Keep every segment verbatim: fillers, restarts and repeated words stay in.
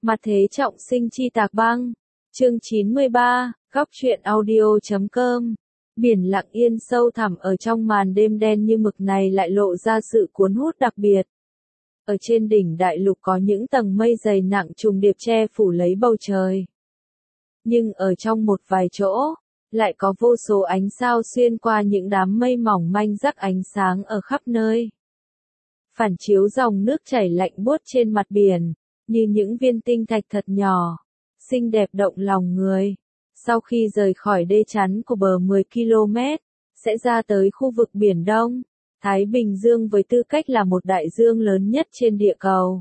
Mặt thế trọng sinh chi tạc băng. Chương chín mươi ba, góc truyện audio chấm com. Biển lặng yên sâu thẳm ở trong màn đêm đen như mực này lại lộ ra sự cuốn hút đặc biệt. Ở trên đỉnh đại lục có những tầng mây dày nặng trùng điệp che phủ lấy bầu trời. Nhưng ở trong một vài chỗ, lại có vô số ánh sao xuyên qua những đám mây mỏng manh rắc ánh sáng ở khắp nơi. Phản chiếu dòng nước chảy lạnh buốt trên mặt biển, như những viên tinh thạch thật nhỏ, xinh đẹp động lòng người. Sau khi rời khỏi đê chắn của bờ mười ki lô mét, sẽ ra tới khu vực Biển Đông, Thái Bình Dương với tư cách là một đại dương lớn nhất trên địa cầu.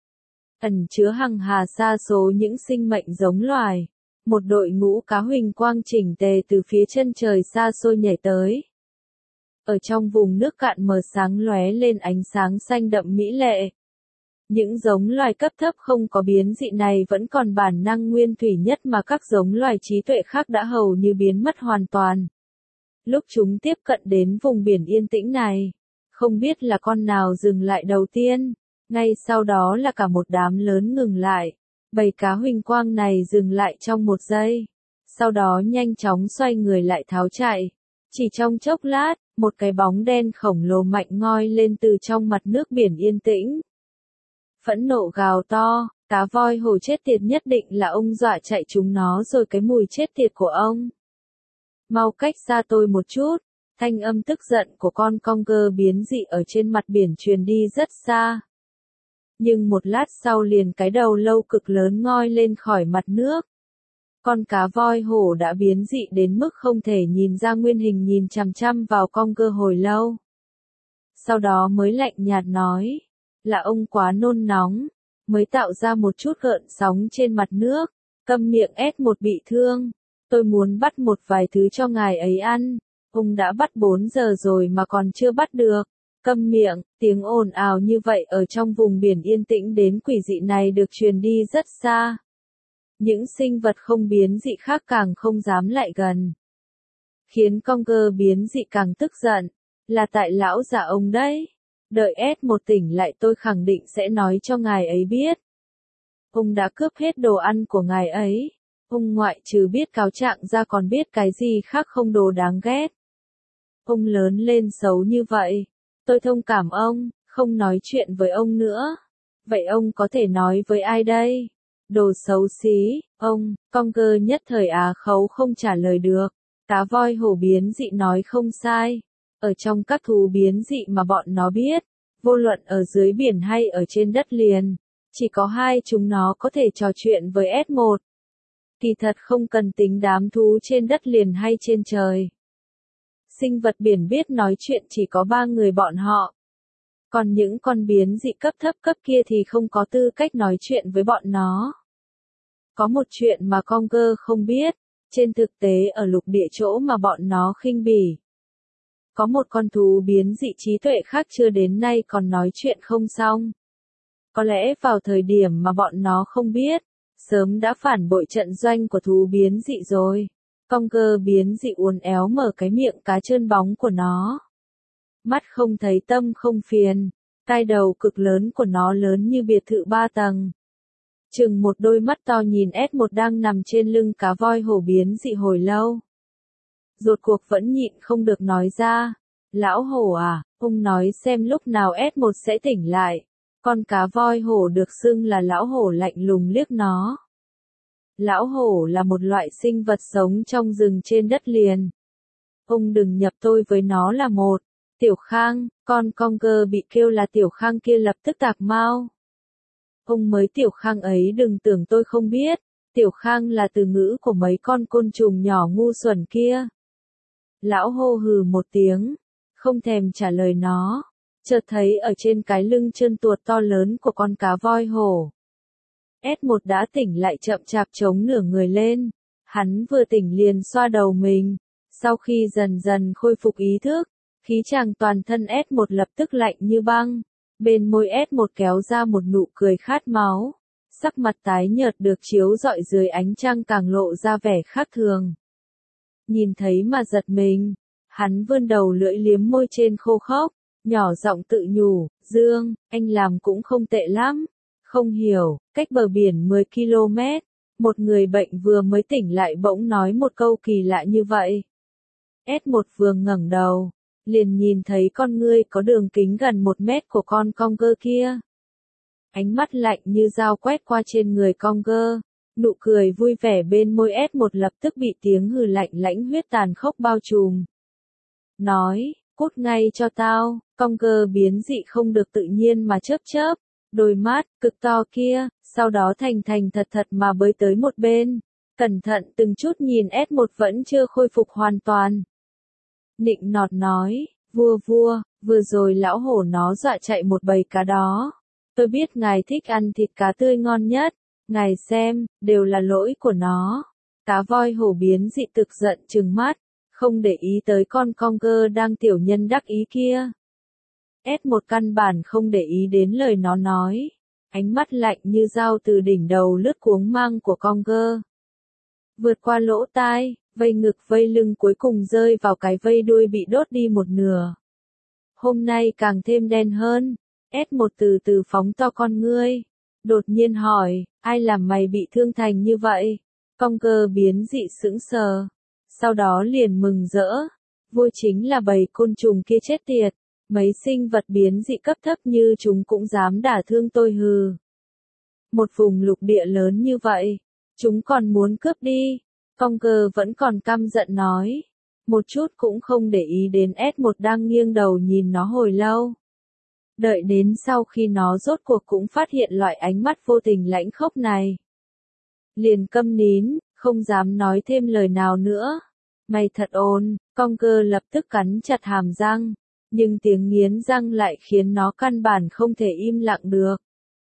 Ẩn chứa hằng hà sa số những sinh mệnh giống loài. Một đội ngũ cá huỳnh quang chỉnh tề từ phía chân trời xa xôi nhảy tới. Ở trong vùng nước cạn mờ sáng lóe lên ánh sáng xanh đậm mỹ lệ. Những giống loài cấp thấp không có biến dị này vẫn còn bản năng nguyên thủy nhất mà các giống loài trí tuệ khác đã hầu như biến mất hoàn toàn. Lúc chúng tiếp cận đến vùng biển yên tĩnh này, không biết là con nào dừng lại đầu tiên, ngay sau đó là cả một đám lớn ngừng lại. Bầy cá huỳnh quang này dừng lại trong một giây, sau đó nhanh chóng xoay người lại tháo chạy. Chỉ trong chốc lát, một cái bóng đen khổng lồ mạnh ngoi lên từ trong mặt nước biển yên tĩnh. Phẫn nộ gào to, cá voi hổ chết tiệt nhất định là ông dọa chạy chúng nó rồi cái mùi chết tiệt của ông. Mau cách xa tôi một chút, thanh âm tức giận của con conger biến dị ở trên mặt biển truyền đi rất xa. Nhưng một lát sau liền cái đầu lâu cực lớn ngoi lên khỏi mặt nước. Con cá voi hổ đã biến dị đến mức không thể nhìn ra nguyên hình nhìn chằm chằm vào conger hồi lâu. Sau đó mới lạnh nhạt nói, là ông quá nôn nóng, mới tạo ra một chút gợn sóng trên mặt nước, câm miệng ét một bị thương. Tôi muốn bắt một vài thứ cho ngài ấy ăn, ông đã bắt bốn giờ rồi mà còn chưa bắt được. Câm miệng, tiếng ồn ào như vậy ở trong vùng biển yên tĩnh đến quỷ dị này được truyền đi rất xa. Những sinh vật không biến dị khác càng không dám lại gần. Khiến conger biến dị càng tức giận, là tại lão già ông đấy. Đợi ét một tỉnh lại tôi khẳng định sẽ nói cho ngài ấy biết. Ông đã cướp hết đồ ăn của ngài ấy. Ông ngoại trừ biết cáo trạng ra còn biết cái gì khác không đồ đáng ghét. Ông lớn lên xấu như vậy. Tôi thông cảm ông, không nói chuyện với ông nữa. Vậy ông có thể nói với ai đây? Đồ xấu xí, ông, conger nhất thời á khẩu không trả lời được. Cá voi hổ biến dị nói không sai. Ở trong các thú biến dị mà bọn nó biết, vô luận ở dưới biển hay ở trên đất liền, chỉ có hai chúng nó có thể trò chuyện với ét một. Kỳ thật không cần tính đám thú trên đất liền hay trên trời. Sinh vật biển biết nói chuyện chỉ có ba người bọn họ. Còn những con biến dị cấp thấp cấp kia thì không có tư cách nói chuyện với bọn nó. Có một chuyện mà conger không biết, trên thực tế ở lục địa chỗ mà bọn nó khinh bỉ. Có một con thú biến dị trí tuệ khác chưa đến nay còn nói chuyện không xong. Có lẽ vào thời điểm mà bọn nó không biết, sớm đã phản bội trận doanh của thú biến dị rồi. Conger biến dị uốn éo mở cái miệng cá trơn bóng của nó. Mắt không thấy tâm không phiền, tai đầu cực lớn của nó lớn như biệt thự ba tầng. Chừng một đôi mắt to nhìn ét một đang nằm trên lưng cá voi hổ biến dị hồi lâu. Rốt cuộc vẫn nhịn không được nói ra, lão hổ à, ông nói xem lúc nào ét một sẽ tỉnh lại. Con cá voi hổ được xưng là lão hổ lạnh lùng liếc nó. Lão hổ là một loại sinh vật sống trong rừng trên đất liền. Ông đừng nhập tôi với nó là một. Tiểu Khang, con conger bị kêu là Tiểu Khang kia lập tức tạc mau. Ông mới Tiểu Khang ấy đừng tưởng tôi không biết. Tiểu Khang là từ ngữ của mấy con côn trùng nhỏ ngu xuẩn kia. Lão hô hừ một tiếng, không thèm trả lời nó. Chợt thấy ở trên cái lưng trơn tuột to lớn của con cá voi hổ. ét một đã tỉnh lại chậm chạp chống nửa người lên. Hắn vừa tỉnh liền xoa đầu mình. Sau khi dần dần khôi phục ý thức, khí chàng toàn thân ét một lập tức lạnh như băng. Bên môi ét một kéo ra một nụ cười khát máu. Sắc mặt tái nhợt được chiếu rọi dưới ánh trăng càng lộ ra vẻ khác thường. Nhìn thấy mà giật mình. Hắn vươn đầu lưỡi liếm môi trên khô khốc. Nhỏ giọng tự nhủ, Dương, anh làm cũng không tệ lắm. Không hiểu, cách bờ biển mười ki lô mét, một người bệnh vừa mới tỉnh lại bỗng nói một câu kỳ lạ như vậy. S một vừa ngẩng đầu, liền nhìn thấy con ngươi có đường kính gần một mét của con Conger kia. Ánh mắt lạnh như dao quét qua trên người Conger, nụ cười vui vẻ bên môi S một lập tức bị tiếng hừ lạnh lãnh huyết tàn khốc bao trùm. Nói, cút ngay cho tao, Conger biến dị không được tự nhiên mà chớp chớp, đôi mắt, cực to kia, sau đó thành thành thật thật mà bơi tới một bên, cẩn thận từng chút nhìn S một vẫn chưa khôi phục hoàn toàn. Nịnh nọt nói, vua vua, vừa rồi lão hổ nó dọa chạy một bầy cá đó. Tôi biết ngài thích ăn thịt cá tươi ngon nhất, ngài xem, đều là lỗi của nó. Cá voi hổ biến dị thực giận trừng mắt, không để ý tới con Conger đang tiểu nhân đắc ý kia. S một căn bản không để ý đến lời nó nói, ánh mắt lạnh như dao từ đỉnh đầu lướt cuống mang của Conger. Vượt qua lỗ tai, vây ngực vây lưng cuối cùng rơi vào cái vây đuôi bị đốt đi một nửa. Hôm nay càng thêm đen hơn, S một từ từ phóng to con ngươi, đột nhiên hỏi, ai làm mày bị thương thành như vậy? Conger biến dị sững sờ, sau đó liền mừng rỡ, vua chính là bầy côn trùng kia chết tiệt, mấy sinh vật biến dị cấp thấp như chúng cũng dám đả thương tôi hừ. Một vùng lục địa lớn như vậy, chúng còn muốn cướp đi. Conger vẫn còn căm giận nói, một chút cũng không để ý đến S một đang nghiêng đầu nhìn nó hồi lâu. Đợi đến sau khi nó rốt cuộc cũng phát hiện loại ánh mắt vô tình lãnh khốc này. Liền câm nín, không dám nói thêm lời nào nữa. Mày thật ồn, Conger lập tức cắn chặt hàm răng, nhưng tiếng nghiến răng lại khiến nó căn bản không thể im lặng được.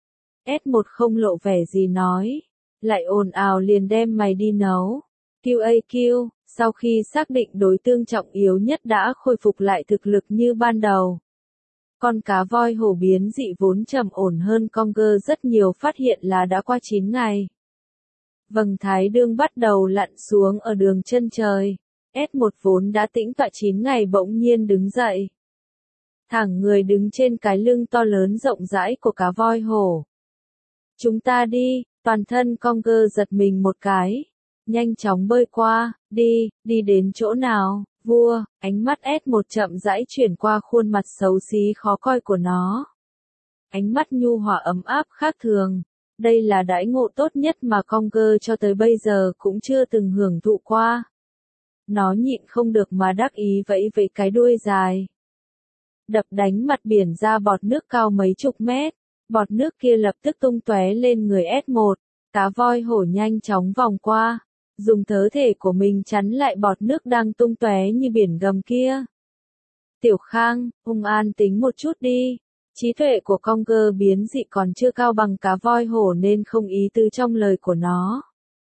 S một không lộ vẻ gì nói, lại ồn ào liền đem mày đi nấu. quy a quy, sau khi xác định đối tượng trọng yếu nhất đã khôi phục lại thực lực như ban đầu. Con cá voi hổ biến dị vốn trầm ổn hơn Conger rất nhiều phát hiện là đã qua chín ngày. Vầng thái dương bắt đầu lặn xuống ở đường chân trời. S một vốn đã tĩnh tọa chín ngày bỗng nhiên đứng dậy. Thẳng người đứng trên cái lưng to lớn rộng rãi của cá voi hổ. Chúng ta đi, toàn thân Conger giật mình một cái. Nhanh chóng bơi qua, đi, đi đến chỗ nào, vua, ánh mắt S một chậm rãi chuyển qua khuôn mặt xấu xí khó coi của nó. Ánh mắt nhu hòa ấm áp khác thường, đây là đãi ngộ tốt nhất mà Conger cho tới bây giờ cũng chưa từng hưởng thụ qua. Nó nhịn không được mà đắc ý vẫy vẫy cái đuôi dài. Đập đánh mặt biển ra bọt nước cao mấy chục mét, bọt nước kia lập tức tung tóe lên người S một, cá voi hổ nhanh chóng vòng qua. Dùng thớ thể của mình chắn lại bọt nước đang tung tóe như biển gầm kia. Tiểu Khang, hung an tính một chút đi. Trí tuệ của Conger biến dị còn chưa cao bằng cá voi hổ nên không ý tứ trong lời của nó.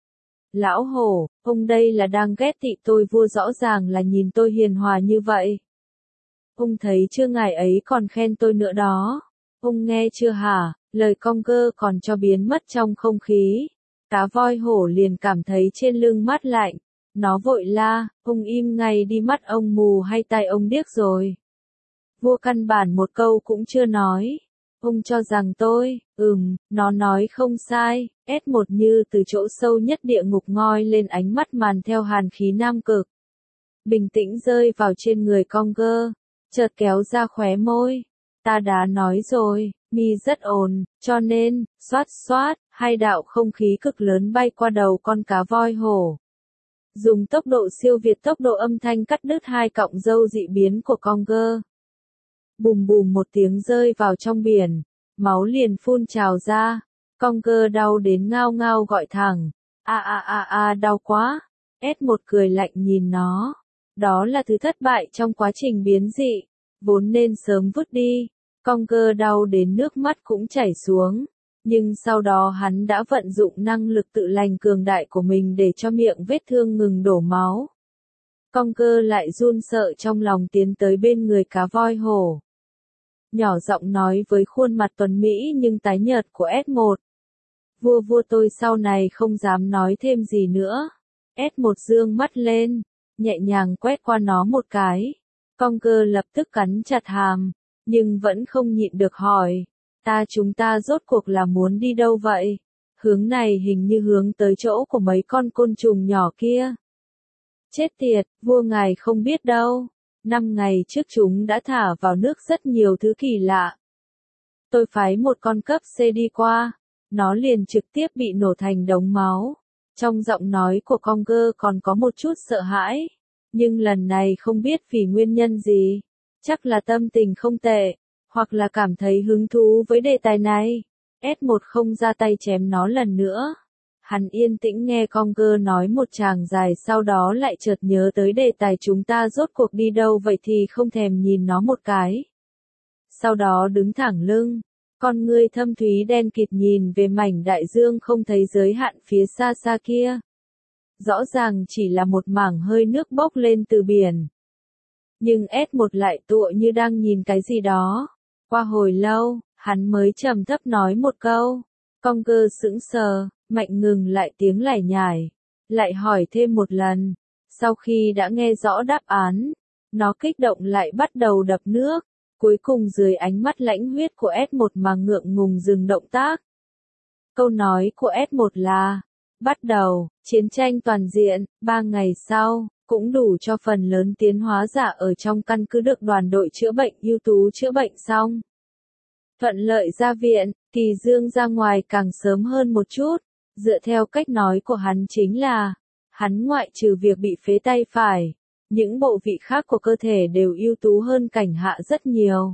Lão hổ, ông đây là đang ghét tị tôi vua rõ ràng là nhìn tôi hiền hòa như vậy. Ông thấy chưa ngài ấy còn khen tôi nữa đó. Ông nghe chưa hả, lời Conger còn cho biến mất trong không khí. Cá voi hổ liền cảm thấy trên lưng mát lạnh, nó vội la, ông im ngay đi mắt ông mù hay tai ông điếc rồi. Vua căn bản một câu cũng chưa nói, ông cho rằng tôi, ừm, nó nói không sai, S một như từ chỗ sâu nhất địa ngục ngoi lên ánh mắt màn theo hàn khí nam cực. Bình tĩnh rơi vào trên người Conger, chợt kéo ra khóe môi, ta đã nói rồi, mi rất ồn, cho nên, xoát xoát, hai đạo không khí cực lớn bay qua đầu con cá voi hổ. Dùng tốc độ siêu việt tốc độ âm thanh cắt đứt hai cọng râu dị biến của Conger. Bùm bùm một tiếng rơi vào trong biển, máu liền phun trào ra. Conger đau đến ngao ngao gọi thẳng, a a a a đau quá. S một cười lạnh nhìn nó. Đó là thứ thất bại trong quá trình biến dị, vốn nên sớm vứt đi. Conger đau đến nước mắt cũng chảy xuống, nhưng sau đó hắn đã vận dụng năng lực tự lành cường đại của mình để cho miệng vết thương ngừng đổ máu. Conger lại run sợ trong lòng tiến tới bên người cá voi hổ. Nhỏ giọng nói với khuôn mặt tuấn mỹ nhưng tái nhợt của S một. Vua vua tôi sau này không dám nói thêm gì nữa. S một dương mắt lên, nhẹ nhàng quét qua nó một cái. Conger lập tức cắn chặt hàm, nhưng vẫn không nhịn được hỏi. Ta chúng ta rốt cuộc là muốn đi đâu vậy? Hướng này hình như hướng tới chỗ của mấy con côn trùng nhỏ kia. Chết tiệt, vua ngài không biết đâu. Năm ngày trước chúng đã thả vào nước rất nhiều thứ kỳ lạ. Tôi phái một con cấp C đi qua. Nó liền trực tiếp bị nổ thành đống máu. Trong giọng nói của Conger còn có một chút sợ hãi. Nhưng lần này không biết vì nguyên nhân gì. Chắc là tâm tình không tệ. Hoặc là cảm thấy hứng thú với đề tài này. S một không ra tay chém nó lần nữa. Hắn yên tĩnh nghe Conger nói một tràng dài, sau đó lại chợt nhớ tới đề tài chúng ta rốt cuộc đi đâu vậy thì không thèm nhìn nó một cái. Sau đó đứng thẳng lưng, con ngươi thâm thúy đen kịt nhìn về mảnh đại dương không thấy giới hạn phía xa xa kia. Rõ ràng chỉ là một mảng hơi nước bốc lên từ biển. Nhưng S một lại tựa như đang nhìn cái gì đó. Qua hồi lâu, hắn mới trầm thấp nói một câu. Conger sững sờ, mạnh ngừng lại tiếng lải nhải. Lại hỏi thêm một lần. Sau khi đã nghe rõ đáp án, nó kích động lại bắt đầu đập nước. Cuối cùng dưới ánh mắt lãnh huyết của S một mà ngượng ngùng dừng động tác. Câu nói của S một là, bắt đầu, chiến tranh toàn diện, ba ngày sau, cũng đủ cho phần lớn tiến hóa giả ở trong căn cứ được đoàn đội chữa bệnh ưu tú chữa bệnh xong. Thuận lợi ra viện, Kỳ Dương ra ngoài càng sớm hơn một chút, dựa theo cách nói của hắn chính là, hắn ngoại trừ việc bị phế tay phải, những bộ vị khác của cơ thể đều ưu tú hơn Cảnh Hạ rất nhiều.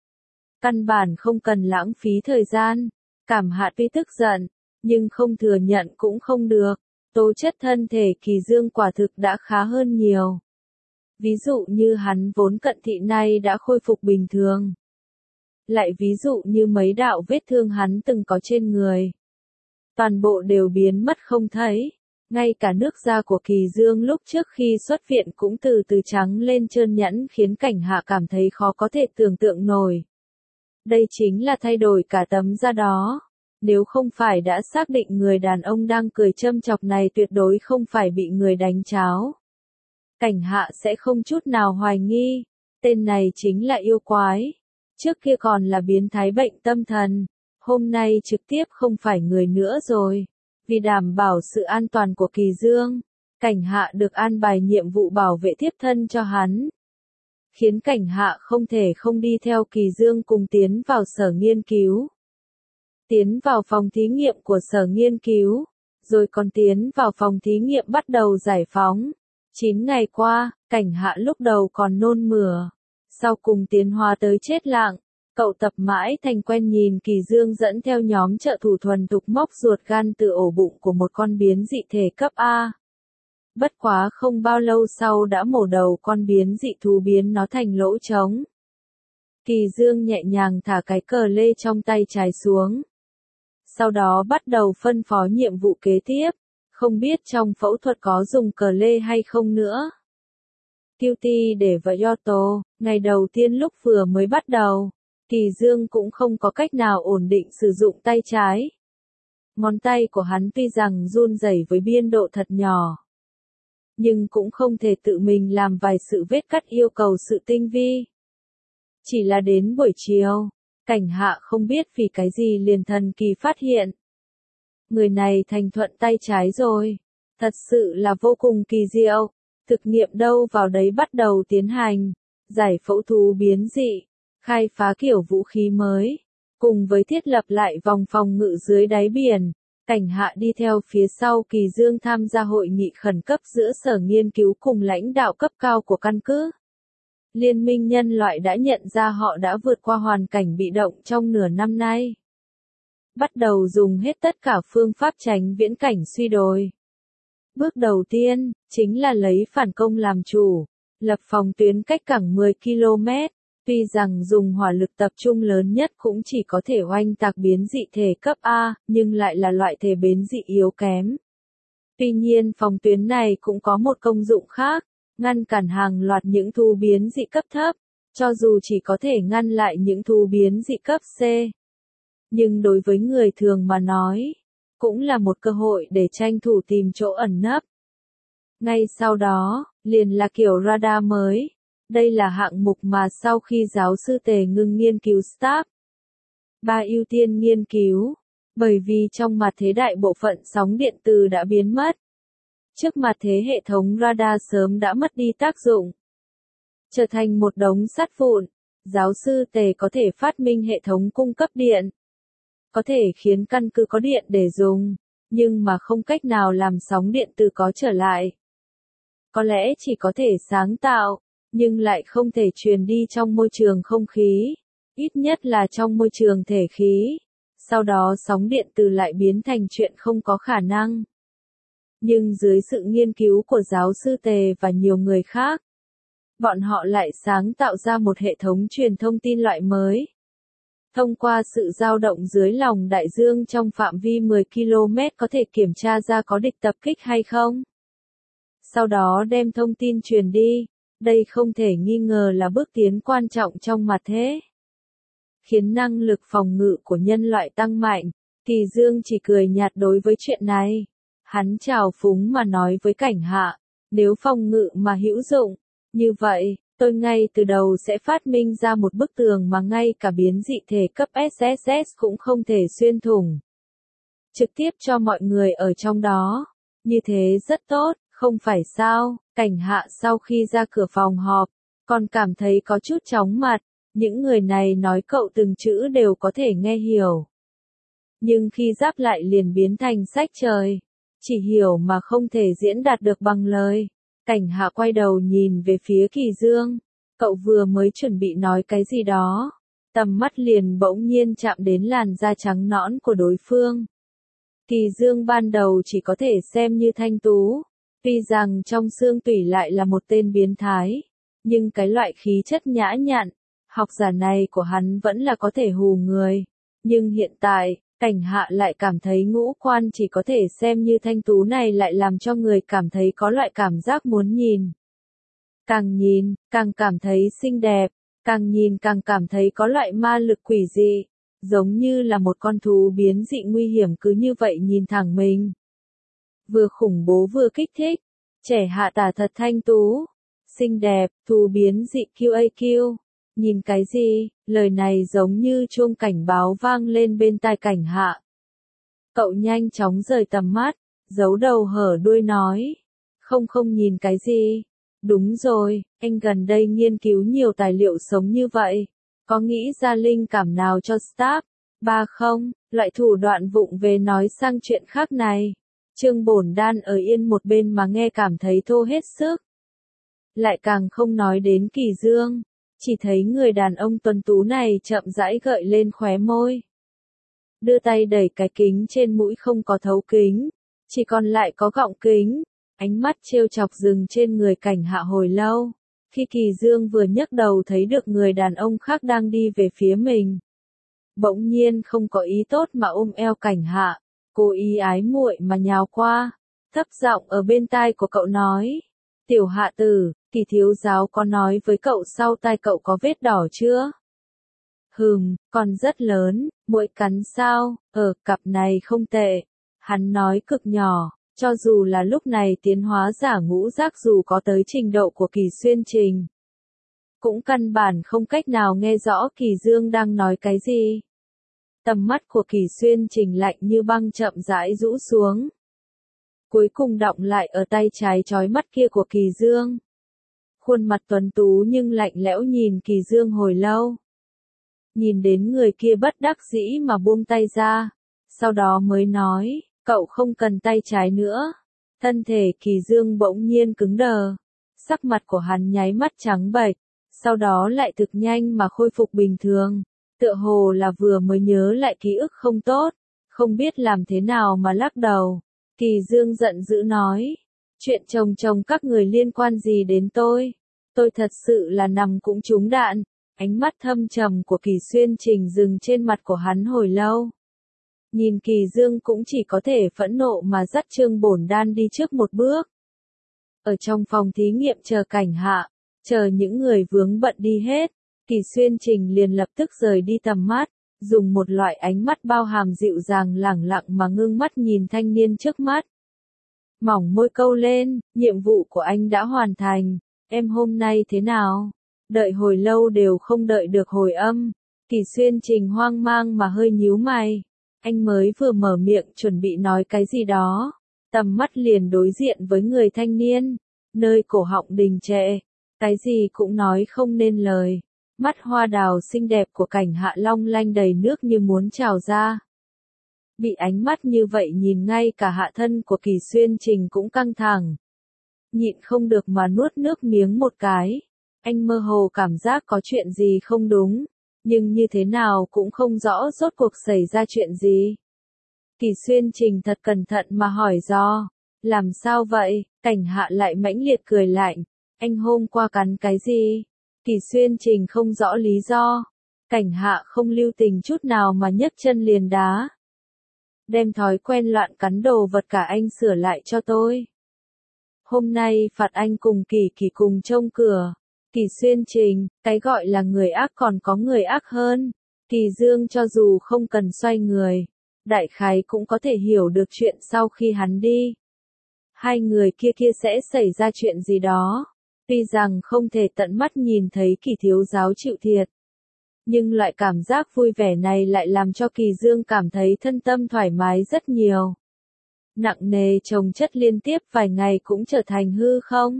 Căn bản không cần lãng phí thời gian, Cảm Hạ tuy tức giận, nhưng không thừa nhận cũng không được, tố chất thân thể Kỳ Dương quả thực đã khá hơn nhiều. Ví dụ như hắn vốn cận thị nay đã khôi phục bình thường. Lại ví dụ như mấy đạo vết thương hắn từng có trên người. Toàn bộ đều biến mất không thấy. Ngay cả nước da của Kỳ Dương lúc trước khi xuất viện cũng từ từ trắng lên trơn nhẵn khiến Cảnh Hạ cảm thấy khó có thể tưởng tượng nổi. Đây chính là thay đổi cả tấm da đó. Nếu không phải đã xác định người đàn ông đang cười châm chọc này tuyệt đối không phải bị người đánh cháo. Cảnh Hạ sẽ không chút nào hoài nghi. Tên này chính là yêu quái. Trước kia còn là biến thái bệnh tâm thần. Hôm nay trực tiếp không phải người nữa rồi. Vì đảm bảo sự an toàn của Kỳ Dương, Cảnh Hạ được an bài nhiệm vụ bảo vệ thiếp thân cho hắn. Khiến Cảnh Hạ không thể không đi theo Kỳ Dương cùng tiến vào sở nghiên cứu. Tiến vào phòng thí nghiệm của sở nghiên cứu, rồi còn tiến vào phòng thí nghiệm bắt đầu giải phóng. chín ngày qua, Cảnh Hạ lúc đầu còn nôn mửa, sau cùng tiến hóa tới chết lặng. Cậu tập mãi thành quen nhìn Kỳ Dương dẫn theo nhóm trợ thủ thuần thục móc ruột gan từ ổ bụng của một con biến dị thể cấp A. Bất quá không bao lâu sau đã mổ đầu con biến dị thú biến nó thành lỗ trống. Kỳ Dương nhẹ nhàng thả cái cờ lê trong tay trái xuống. Sau đó bắt đầu phân phó nhiệm vụ kế tiếp, không biết trong phẫu thuật có dùng cờ lê hay không nữa. Cutie để và Yoto, ngày đầu tiên lúc vừa mới bắt đầu. Kỳ Dương cũng không có cách nào ổn định sử dụng tay trái. Ngón tay của hắn tuy rằng run rẩy với biên độ thật nhỏ, nhưng cũng không thể tự mình làm vài sự vết cắt yêu cầu sự tinh vi. Chỉ là đến buổi chiều, Cảnh Hạ không biết vì cái gì liền thần kỳ phát hiện. Người này thành thuận tay trái rồi. Thật sự là vô cùng kỳ diệu. Thực nghiệm đâu vào đấy bắt đầu tiến hành. Giải phẫu thú biến dị. Khai phá kiểu vũ khí mới, cùng với thiết lập lại vòng phòng ngự dưới đáy biển, Cảnh Hạ đi theo phía sau Kỳ Dương tham gia hội nghị khẩn cấp giữa sở nghiên cứu cùng lãnh đạo cấp cao của căn cứ. Liên minh nhân loại đã nhận ra họ đã vượt qua hoàn cảnh bị động trong nửa năm nay. Bắt đầu dùng hết tất cả phương pháp tránh viễn cảnh suy đồi. Bước đầu tiên, chính là lấy phản công làm chủ, lập phòng tuyến cách cảng mười ki lô mét. Tuy rằng dùng hỏa lực tập trung lớn nhất cũng chỉ có thể oanh tạc biến dị thể cấp A, nhưng lại là loại thể biến dị yếu kém. Tuy nhiên phòng tuyến này cũng có một công dụng khác, ngăn cản hàng loạt những thú biến dị cấp thấp, cho dù chỉ có thể ngăn lại những thú biến dị cấp C. Nhưng đối với người thường mà nói, cũng là một cơ hội để tranh thủ tìm chỗ ẩn nấp. Ngay sau đó, liền là kiểu radar mới. Đây là hạng mục mà sau khi giáo sư Tề Ngưng nghiên cứu Staff Ba ưu tiên nghiên cứu. Bởi vì trong mặt thế đại bộ phận sóng điện từ đã biến mất. Trước mặt thế hệ thống radar sớm đã mất đi tác dụng. Trở thành một đống sắt vụn, giáo sư Tề có thể phát minh hệ thống cung cấp điện. Có thể khiến căn cứ có điện để dùng, nhưng mà không cách nào làm sóng điện từ có trở lại. Có lẽ chỉ có thể sáng tạo, nhưng lại không thể truyền đi trong môi trường không khí, ít nhất là trong môi trường thể khí. Sau đó sóng điện từ lại biến thành chuyện không có khả năng. Nhưng dưới sự nghiên cứu của giáo sư Tề và nhiều người khác, bọn họ lại sáng tạo ra một hệ thống truyền thông tin loại mới. Thông qua sự dao động dưới lòng đại dương trong phạm vi mười ki lô mét có thể kiểm tra ra có địch tập kích hay không. Sau đó đem thông tin truyền đi, đây không thể nghi ngờ là bước tiến quan trọng trong mặt thế. Khiến năng lực phòng ngự của nhân loại tăng mạnh, Kỳ Dương chỉ cười nhạt đối với chuyện này. Hắn trào phúng mà nói với Cảnh Hạ, nếu phòng ngự mà hữu dụng, như vậy, tôi ngay từ đầu sẽ phát minh ra một bức tường mà ngay cả biến dị thể cấp ét ét ét cũng không thể xuyên thủng. Trực tiếp cho mọi người ở trong đó. Như thế rất tốt, không phải sao? Cảnh Hạ sau khi ra cửa phòng họp, còn cảm thấy có chút chóng mặt. Những người này nói cậu từng chữ đều có thể nghe hiểu. Nhưng khi giáp lại liền biến thành sách trời. Chỉ hiểu mà không thể diễn đạt được bằng lời. Cảnh Hạ quay đầu nhìn về phía Kỳ Dương. Cậu vừa mới chuẩn bị nói cái gì đó. Tầm mắt liền bỗng nhiên chạm đến làn da trắng nõn của đối phương. Kỳ Dương ban đầu chỉ có thể xem như thanh tú. Tuy rằng trong xương tủy lại là một tên biến thái. Nhưng cái loại khí chất nhã nhặn, học giả này của hắn vẫn là có thể hù người. Nhưng hiện tại, Cảnh Hạ lại cảm thấy ngũ quan chỉ có thể xem như thanh tú này lại làm cho người cảm thấy có loại cảm giác muốn nhìn. Càng nhìn, càng cảm thấy xinh đẹp, càng nhìn càng cảm thấy có loại ma lực quỷ dị, giống như là một con thú biến dị nguy hiểm cứ như vậy nhìn thẳng mình. Vừa khủng bố vừa kích thích, trẻ Hạ tả thật thanh tú, xinh đẹp, thú biến dị quy a quy. Nhìn cái gì, lời này giống như chuông cảnh báo vang lên bên tai Cảnh Hạ. Cậu nhanh chóng rời tầm mắt, giấu đầu hở đuôi nói. Không không nhìn cái gì. Đúng rồi, anh gần đây nghiên cứu nhiều tài liệu sống như vậy. Có nghĩ ra linh cảm nào cho staff? Ba không, loại thủ đoạn vụng về nói sang chuyện khác này. Trương Bổn Đan ở yên một bên mà nghe cảm thấy thô hết sức. Lại càng không nói đến Kỳ Dương. Chỉ thấy người đàn ông tuấn tú này chậm rãi gợi lên khóe môi. Đưa tay đẩy cái kính trên mũi không có thấu kính, chỉ còn lại có gọng kính. Ánh mắt trêu chọc dừng trên người Cảnh Hạ hồi lâu. Khi Kỳ Dương vừa nhấc đầu thấy được người đàn ông khác đang đi về phía mình. Bỗng nhiên không có ý tốt mà ôm eo Cảnh Hạ, cố ý ái muội mà nhào qua. Thấp giọng ở bên tai của cậu nói. Tiểu Hạ tử, Kỳ thiếu giáo có nói với cậu sau tai cậu có vết đỏ chưa? Hừm, còn rất lớn, muội cắn sao? Ờ, cặp này không tệ. Hắn nói cực nhỏ, cho dù là lúc này tiến hóa giả ngũ giác dù có tới trình độ của Kỳ Xuyên Trình. Cũng căn bản không cách nào nghe rõ Kỳ Dương đang nói cái gì. Tầm mắt của Kỳ Xuyên Trình lạnh như băng chậm rãi rũ xuống. Cuối cùng đọng lại ở tay trái chói mắt kia của Kỳ Dương. Khuôn mặt tuấn tú nhưng lạnh lẽo nhìn Kỳ Dương hồi lâu. Nhìn đến người kia bất đắc dĩ mà buông tay ra. Sau đó mới nói, cậu không cần tay trái nữa. Thân thể Kỳ Dương bỗng nhiên cứng đờ. Sắc mặt của hắn nháy mắt trắng bệch. Sau đó lại thực nhanh mà khôi phục bình thường. Tựa hồ là vừa mới nhớ lại ký ức không tốt. Không biết làm thế nào mà lắc đầu. Kỳ Dương giận dữ nói. Chuyện chồng chồng các người liên quan gì đến tôi? Tôi thật sự là nằm cũng trúng đạn. Ánh mắt thâm trầm của Kỳ Xuyên Trình dừng trên mặt của hắn hồi lâu. Nhìn Kỳ Dương cũng chỉ có thể phẫn nộ mà dắt Trương Bổn Đan đi trước một bước. Ở trong phòng thí nghiệm chờ Cảnh Hạ, chờ những người vướng bận đi hết, Kỳ Xuyên Trình liền lập tức rời đi tầm mắt, dùng một loại ánh mắt bao hàm dịu dàng lẳng lặng mà ngưng mắt nhìn thanh niên trước mắt. Mỏng môi câu lên, nhiệm vụ của anh đã hoàn thành, em hôm nay thế nào? Đợi hồi lâu đều không đợi được hồi âm, Kỳ Xuyên Trình hoang mang mà hơi nhíu mày. Anh mới vừa mở miệng chuẩn bị nói cái gì đó. Tầm mắt liền đối diện với người thanh niên. Nơi cổ họng đình trệ. Cái gì cũng nói không nên lời. Mắt hoa đào xinh đẹp của Cảnh Hạ long lanh đầy nước như muốn trào ra. Bị ánh mắt như vậy nhìn ngay cả hạ thân của Kỳ Xuyên Trình cũng căng thẳng. Nhịn không được mà nuốt nước miếng một cái. Anh mơ hồ cảm giác có chuyện gì không đúng. Nhưng như thế nào cũng không rõ rốt cuộc xảy ra chuyện gì. Kỳ Xuyên Trình thật cẩn thận mà hỏi do. Làm sao vậy? Cảnh Hạ lại mãnh liệt cười lạnh. Anh hôm qua cắn cái gì? Kỳ Xuyên Trình không rõ lý do. Cảnh Hạ không lưu tình chút nào mà nhấc chân liền đá. Đem thói quen loạn cắn đồ vật cả anh sửa lại cho tôi. Hôm nay phạt anh cùng Kỳ Kỳ cùng trông cửa. Kỳ Xuyên Trình, cái gọi là người ác còn có người ác hơn. Kỳ Dương cho dù không cần xoay người, đại khái cũng có thể hiểu được chuyện sau khi hắn đi. Hai người kia kia sẽ xảy ra chuyện gì đó. Tuy rằng không thể tận mắt nhìn thấy Kỳ thiếu giáo chịu thiệt. Nhưng loại cảm giác vui vẻ này lại làm cho Kỳ Dương cảm thấy thân tâm thoải mái rất nhiều. Nặng nề chồng chất liên tiếp vài ngày cũng trở thành hư không.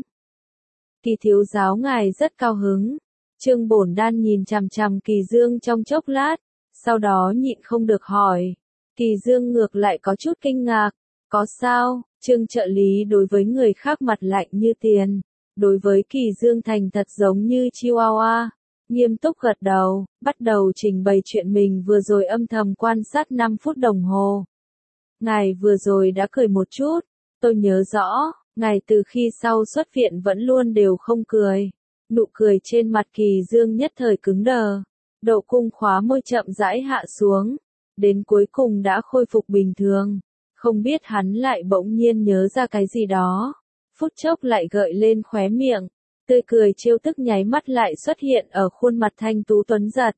Kỳ thiếu giáo ngài rất cao hứng. Trương Bổn Đan nhìn chằm chằm Kỳ Dương trong chốc lát, sau đó nhịn không được hỏi. Kỳ Dương ngược lại có chút kinh ngạc. Có sao? Trương trợ lý đối với người khác mặt lạnh như tiền. Đối với Kỳ Dương thành thật giống như Chihuahua. Nghiêm túc gật đầu, bắt đầu trình bày chuyện mình vừa rồi âm thầm quan sát năm phút đồng hồ. Ngài vừa rồi đã cười một chút, tôi nhớ rõ, ngài từ khi sau xuất viện vẫn luôn đều không cười. Nụ cười trên mặt Kỳ Dương nhất thời cứng đờ, độ cung khóa môi chậm rãi hạ xuống, đến cuối cùng đã khôi phục bình thường. Không biết hắn lại bỗng nhiên nhớ ra cái gì đó, phút chốc lại gợi lên khóe miệng. Tươi cười trêu tức nháy mắt lại xuất hiện ở khuôn mặt thanh tú tuấn giật.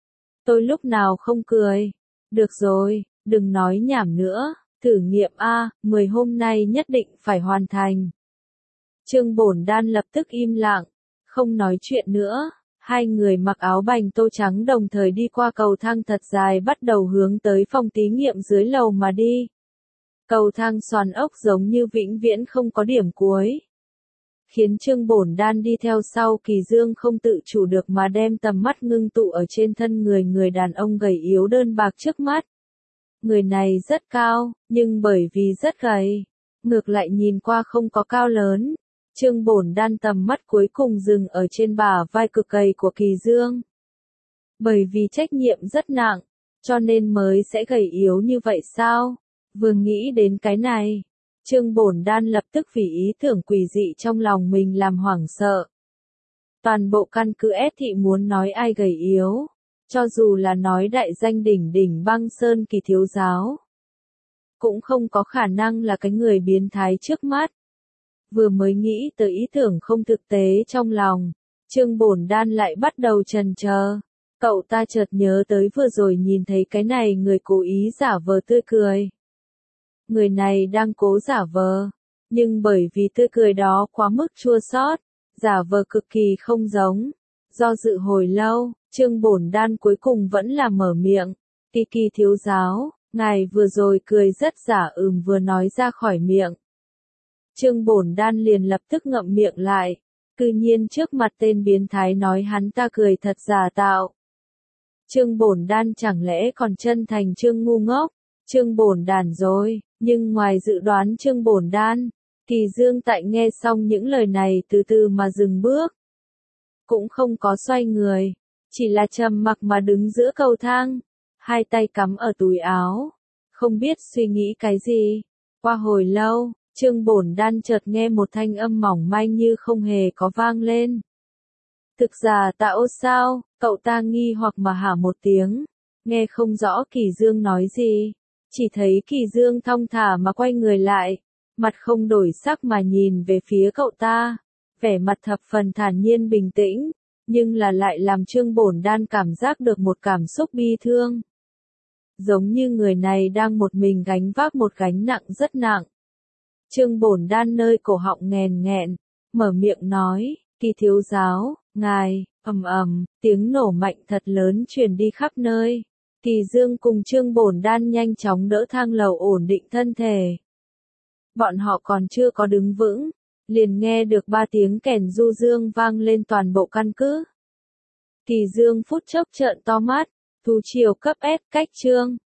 Tôi lúc nào không cười. Được rồi, đừng nói nhảm nữa, thử nghiệm A, mười hôm nay nhất định phải hoàn thành. Trương Bổn Đan lập tức im lặng, không nói chuyện nữa. Hai người mặc áo bành tô trắng đồng thời đi qua cầu thang thật dài bắt đầu hướng tới phòng thí nghiệm dưới lầu mà đi. Cầu thang xoắn ốc giống như vĩnh viễn không có điểm cuối. Khiến Trương Bổn Đan đi theo sau Kỳ Dương không tự chủ được mà đem tầm mắt ngưng tụ ở trên thân người người đàn ông gầy yếu đơn bạc trước mắt. Người này rất cao, nhưng bởi vì rất gầy, ngược lại nhìn qua không có cao lớn. Trương Bổn Đan tầm mắt cuối cùng dừng ở trên bả vai cực gầy của Kỳ Dương. Bởi vì trách nhiệm rất nặng, cho nên mới sẽ gầy yếu như vậy sao? Vừa nghĩ đến cái này, Trương Bổn Đan lập tức vì ý tưởng quỷ dị trong lòng mình làm hoảng sợ. Toàn bộ căn cứ S thị muốn nói ai gầy yếu, cho dù là nói đại danh đỉnh đỉnh Băng Sơn Kỳ thiếu giáo, cũng không có khả năng là cái người biến thái trước mắt. Vừa mới nghĩ tới ý tưởng không thực tế trong lòng, Trương Bổn Đan lại bắt đầu chần chờ. Cậu ta chợt nhớ tới vừa rồi nhìn thấy cái này người cố ý giả vờ tươi cười. Người này đang cố giả vờ, nhưng bởi vì tươi cười đó quá mức chua xót, giả vờ cực kỳ không giống. Do dự hồi lâu, Trương Bổn Đan cuối cùng vẫn là mở miệng. Kỳ Kỳ thiếu giáo, ngài vừa rồi cười rất giả ừm vừa nói ra khỏi miệng. Trương Bổn Đan liền lập tức ngậm miệng lại, cư nhiên trước mặt tên biến thái nói hắn ta cười thật giả tạo. Trương Bổn Đan chẳng lẽ còn chân thành Trương ngu ngốc, Trương Bổn Đàn rồi, nhưng ngoài dự đoán Trương Bổn Đan, Kỳ Dương tại nghe xong những lời này từ từ mà dừng bước. Cũng không có xoay người, chỉ là trầm mặc mà đứng giữa cầu thang, hai tay cắm ở túi áo, không biết suy nghĩ cái gì. Qua hồi lâu, Trương Bổn Đan chợt nghe một thanh âm mỏng manh như không hề có vang lên. Thực giả tạo sao? Cậu ta nghi hoặc mà hả một tiếng, nghe không rõ Kỳ Dương nói gì, chỉ thấy Kỳ Dương thong thả mà quay người lại, mặt không đổi sắc mà nhìn về phía cậu ta, vẻ mặt thập phần thản nhiên bình tĩnh, nhưng là lại làm Trương Bổn Đan cảm giác được một cảm xúc bi thương. Giống như người này đang một mình gánh vác một gánh nặng rất nặng. Trương Bổn Đan nơi cổ họng nghèn nghẹn, mở miệng nói, Kỳ thiếu giáo, Ngài, ầm ầm, tiếng nổ mạnh thật lớn truyền đi khắp nơi. Kỳ Dương cùng Trương Bổn Đan nhanh chóng đỡ thang lầu ổn định thân thể. Bọn họ còn chưa có đứng vững, liền nghe được ba tiếng kèn du dương vang lên toàn bộ căn cứ. Kỳ Dương phút chốc trợn to mắt, thú triều cấp S cách Trương